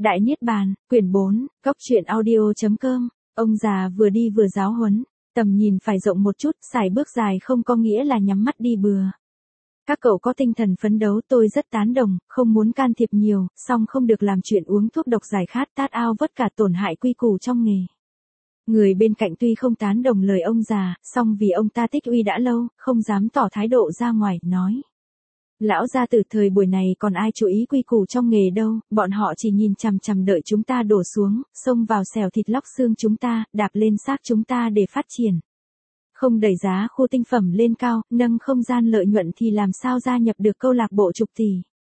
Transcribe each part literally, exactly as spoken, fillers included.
Đại Niết Bàn, quyển bốn, góc truyện audio chấm com. Ông già vừa đi vừa giáo huấn, tầm nhìn phải rộng một chút, sải bước dài không có nghĩa là nhắm mắt đi bừa. Các cậu có tinh thần phấn đấu tôi rất tán đồng, không muốn can thiệp nhiều, song không được làm chuyện uống thuốc độc giải khát tát ao vất cả tổn hại quy củ trong nghề. Người bên cạnh tuy không tán đồng lời ông già, song vì ông ta tích uy đã lâu, không dám tỏ thái độ ra ngoài, nói. Lão gia từ thời buổi này còn ai chú ý quy củ trong nghề đâu, bọn họ chỉ nhìn chằm chằm đợi chúng ta đổ xuống, xông vào xẻo thịt lóc xương chúng ta, đạp lên xác chúng ta để phát triển. Không đẩy giá khu tinh phẩm lên cao, nâng không gian lợi nhuận thì làm sao gia nhập được câu lạc bộ chục tỷ.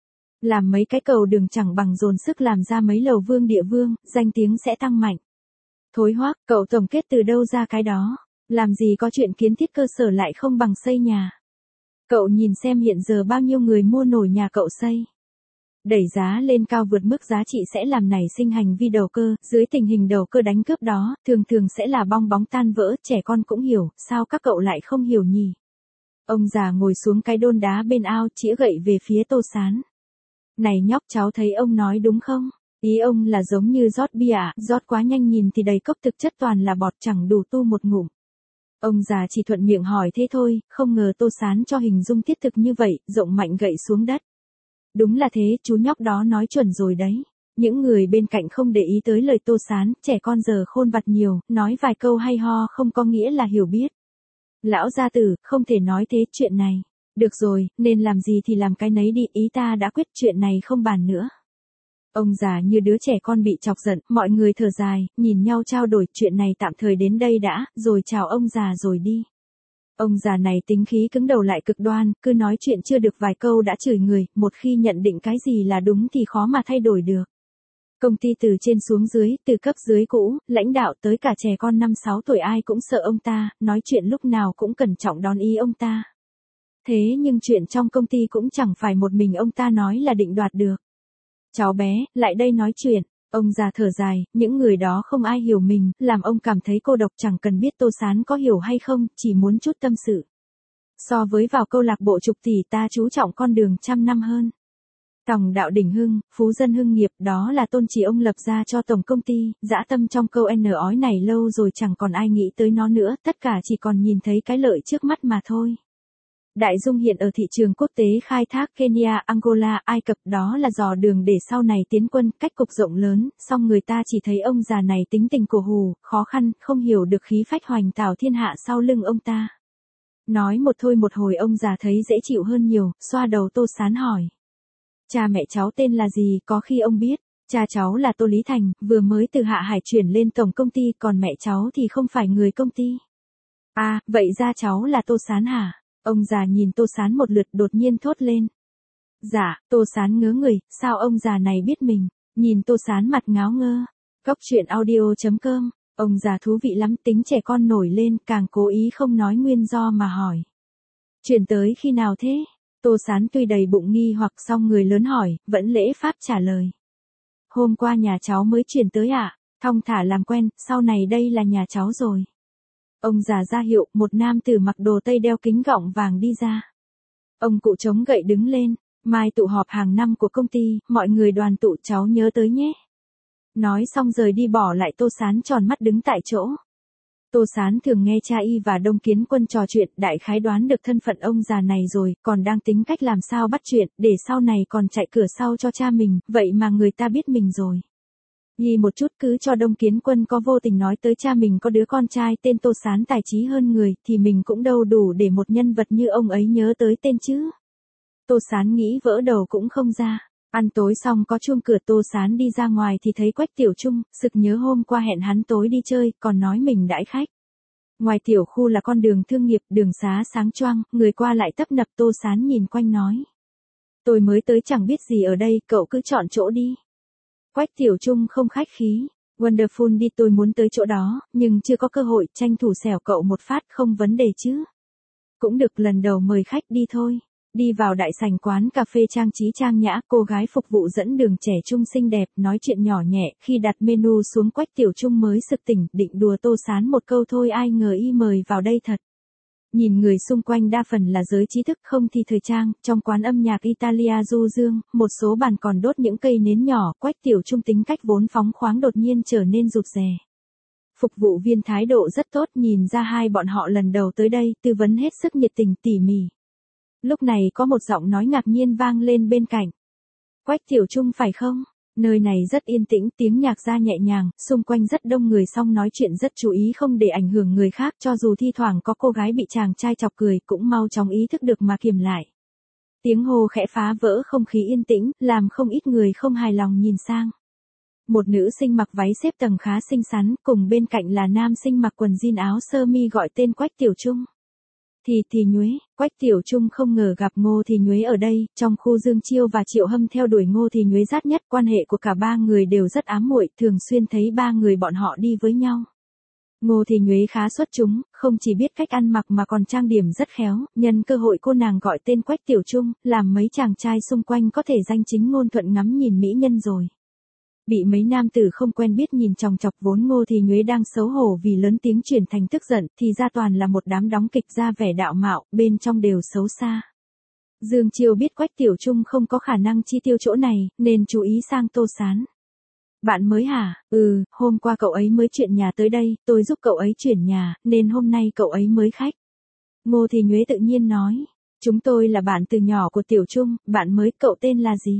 Làm mấy cái cầu đường chẳng bằng dồn sức làm ra mấy lầu vương địa vương, danh tiếng sẽ tăng mạnh. Thối hoác, cậu tổng kết từ đâu ra cái đó, làm gì có chuyện kiến thiết cơ sở lại không bằng xây nhà. Cậu nhìn xem hiện giờ bao nhiêu người mua nổi nhà cậu xây. Đẩy giá lên cao vượt mức giá trị sẽ làm nảy sinh hành vi đầu cơ, dưới tình hình đầu cơ đánh cướp đó, thường thường sẽ là bong bóng tan vỡ, trẻ con cũng hiểu, sao các cậu lại không hiểu nhỉ? Ông già ngồi xuống cái đôn đá bên ao, chĩa gậy về phía Tô Sán. Này nhóc, cháu thấy ông nói đúng không? Ý ông là giống như rót bia à, rót quá nhanh nhìn thì đầy cốc thực chất toàn là bọt chẳng đủ tu một ngụm. Ông già chỉ thuận miệng hỏi thế thôi, không ngờ Tô Sán cho hình dung thiết thực như vậy, rộng mạnh gậy xuống đất. Đúng là thế, chú nhóc đó nói chuẩn rồi đấy. Những người bên cạnh không để ý tới lời Tô Sán, trẻ con giờ khôn vặt nhiều, nói vài câu hay ho không có nghĩa là hiểu biết. Lão gia tử, không thể nói thế chuyện này. Được rồi, nên làm gì thì làm cái nấy đi, ý ta đã quyết chuyện này không bàn nữa. Ông già như đứa trẻ con bị chọc giận, mọi người thở dài, nhìn nhau trao đổi, chuyện này tạm thời đến đây đã, rồi chào ông già rồi đi. Ông già này tính khí cứng đầu lại cực đoan, cứ nói chuyện chưa được vài câu đã chửi người, một khi nhận định cái gì là đúng thì khó mà thay đổi được. Công ty từ trên xuống dưới, từ cấp dưới cũ, lãnh đạo tới cả trẻ con năm sáu tuổi ai cũng sợ ông ta, nói chuyện lúc nào cũng cẩn trọng đón ý ông ta. Thế nhưng chuyện trong công ty cũng chẳng phải một mình ông ta nói là định đoạt được. Cháu bé, lại đây nói chuyện. Ông già thở dài, những người đó không ai hiểu mình, làm ông cảm thấy cô độc, chẳng cần biết Tô Sán có hiểu hay không, chỉ muốn chút tâm sự. So với vào câu lạc bộ chục tỷ ta chú trọng con đường trăm năm hơn. Tòng đạo đỉnh hưng, phú dân hưng nghiệp, đó là tôn chỉ ông lập ra cho tổng công ty, dã tâm trong câu N ói này lâu rồi chẳng còn ai nghĩ tới nó nữa, tất cả chỉ còn nhìn thấy cái lợi trước mắt mà thôi. Đại Dung hiện ở thị trường quốc tế khai thác Kenya, Angola, Ai Cập, đó là dò đường để sau này tiến quân, cách cục rộng lớn, song người ta chỉ thấy ông già này tính tình cổ hù, khó khăn, không hiểu được khí phách hoành tảo thiên hạ sau lưng ông ta. Nói một thôi một hồi ông già thấy dễ chịu hơn nhiều, xoa đầu Tô Sán hỏi. Cha mẹ cháu tên là gì, có khi ông biết, cha cháu là Tô Lý Thành, vừa mới từ Hạ Hải chuyển lên tổng công ty, còn mẹ cháu thì không phải người công ty. À, vậy ra cháu là Tô Sán hả? Ông già nhìn Tô Sán một lượt đột nhiên thốt lên. Dạ, Tô Sán ngớ người, sao ông già này biết mình, nhìn Tô Sán mặt ngáo ngơ. Góc truyện audio chấm com, ông già thú vị lắm, tính trẻ con nổi lên, càng cố ý không nói nguyên do mà hỏi. Chuyển tới khi nào thế? Tô Sán tuy đầy bụng nghi hoặc song người lớn hỏi, vẫn lễ phép trả lời. Hôm qua nhà cháu mới chuyển tới ạ, à? Thong thả làm quen, sau này đây là nhà cháu rồi. Ông già ra hiệu, một nam tử mặc đồ tây đeo kính gọng vàng đi ra. Ông cụ chống gậy đứng lên, mai tụ họp hàng năm của công ty, mọi người đoàn tụ cháu nhớ tới nhé. Nói xong rời đi bỏ lại Tô Sán tròn mắt đứng tại chỗ. Tô Sán thường nghe cha y và Đông Kiến Quân trò chuyện, đại khái đoán được thân phận ông già này rồi, còn đang tính cách làm sao bắt chuyện, để sau này còn chạy cửa sau cho cha mình, vậy mà người ta biết mình rồi. Ghi một chút cứ cho Đông Kiến Quân có vô tình nói tới cha mình có đứa con trai tên Tô Sán tài trí hơn người, thì mình cũng đâu đủ để một nhân vật như ông ấy nhớ tới tên chứ. Tô Sán nghĩ vỡ đầu cũng không ra. Ăn tối xong có chuông cửa, Tô Sán đi ra ngoài thì thấy Quách Tiểu Trung, sực nhớ hôm qua hẹn hắn tối đi chơi, còn nói mình đãi khách. Ngoài tiểu khu là con đường thương nghiệp, đường xá sáng choang, người qua lại tấp nập. Tô Sán nhìn quanh nói. Tôi mới tới chẳng biết gì ở đây, cậu cứ chọn chỗ đi. Quách Tiểu Trung không khách khí. Wonderful đi, tôi muốn tới chỗ đó, nhưng chưa có cơ hội, tranh thủ xẻo cậu một phát, không vấn đề chứ. Cũng được, lần đầu mời khách đi thôi. Đi vào đại sảnh quán cà phê trang trí trang nhã, cô gái phục vụ dẫn đường trẻ trung xinh đẹp, nói chuyện nhỏ nhẹ, khi đặt menu xuống Quách Tiểu Trung mới sực tỉnh, định đùa Tô Sán một câu thôi ai ngờ y mời vào đây thật. Nhìn người xung quanh đa phần là giới trí thức không thì thời trang, trong quán âm nhạc Italia du dương, một số bàn còn đốt những cây nến nhỏ, Quách Tiểu Trung tính cách vốn phóng khoáng đột nhiên trở nên rụt rè. Phục vụ viên thái độ rất tốt, nhìn ra hai bọn họ lần đầu tới đây, tư vấn hết sức nhiệt tình tỉ mỉ. Lúc này có một giọng nói ngạc nhiên vang lên bên cạnh. Quách Tiểu Trung phải không? Nơi này rất yên tĩnh, tiếng nhạc ra nhẹ nhàng, xung quanh rất đông người song nói chuyện rất chú ý không để ảnh hưởng người khác, cho dù thi thoảng có cô gái bị chàng trai chọc cười cũng mau chóng ý thức được mà kiềm lại. Tiếng hô khẽ phá vỡ không khí yên tĩnh, làm không ít người không hài lòng nhìn sang. Một nữ sinh mặc váy xếp tầng khá xinh xắn, cùng bên cạnh là nam sinh mặc quần jean áo sơ mi gọi tên Quách Tiểu Trung. Thì thì Nhuế, Quách Tiểu Trung không ngờ gặp Ngô Thì Nhuế ở đây, trong khu Dương Chiêu và Triệu Hâm theo đuổi Ngô Thì Nhuế rát nhất, quan hệ của cả ba người đều rất ám muội, thường xuyên thấy ba người bọn họ đi với nhau. Ngô Thì Nhuế khá xuất chúng, không chỉ biết cách ăn mặc mà còn trang điểm rất khéo, nhân cơ hội cô nàng gọi tên Quách Tiểu Trung, làm mấy chàng trai xung quanh có thể danh chính ngôn thuận ngắm nhìn mỹ nhân rồi. Bị mấy nam tử không quen biết nhìn chòng chọc, vốn Ngô Thì Nhuế đang xấu hổ vì lớn tiếng chuyển thành tức giận, thì ra toàn là một đám đóng kịch ra vẻ đạo mạo, bên trong đều xấu xa. Dương Chiêu biết Quách Tiểu Trung không có khả năng chi tiêu chỗ này, nên chú ý sang Tô Sán. Bạn mới hả? Ừ, hôm qua cậu ấy mới chuyển nhà tới đây, tôi giúp cậu ấy chuyển nhà, nên hôm nay cậu ấy mới khách. Ngô Thì Nhuế tự nhiên nói, chúng tôi là bạn từ nhỏ của Tiểu Trung, bạn mới, cậu tên là gì?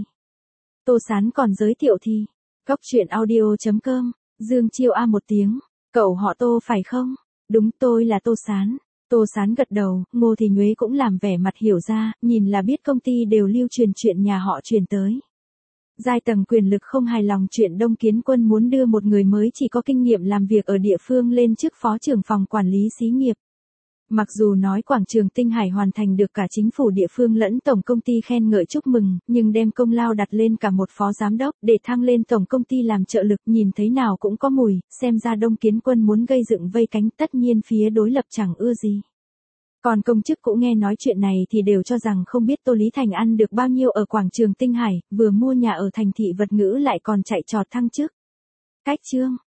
Tô Sán còn giới thiệu thì... Cóc truyện audio chấm com, Dương Chiêu a một tiếng, cậu họ Tô phải không? Đúng, tôi là Tô Sán. Tô Sán gật đầu, Ngô Thì Nhuế cũng làm vẻ mặt hiểu ra, nhìn là biết công ty đều lưu truyền chuyện nhà họ truyền tới. Giai tầng quyền lực không hài lòng chuyện Đông Kiến Quân muốn đưa một người mới chỉ có kinh nghiệm làm việc ở địa phương lên chức phó trưởng phòng quản lý xí nghiệp. Mặc dù nói quảng trường Tinh Hải hoàn thành được cả chính phủ địa phương lẫn tổng công ty khen ngợi chúc mừng, nhưng đem công lao đặt lên cả một phó giám đốc để thăng lên tổng công ty làm trợ lực, nhìn thấy nào cũng có mùi, xem ra Đông Kiến Quân muốn gây dựng vây cánh, tất nhiên phía đối lập chẳng ưa gì. Còn công chức cũng nghe nói chuyện này thì đều cho rằng không biết Tô Lý Thành ăn được bao nhiêu ở quảng trường Tinh Hải, vừa mua nhà ở thành thị vật ngữ lại còn chạy trọt thăng chức. Cách chương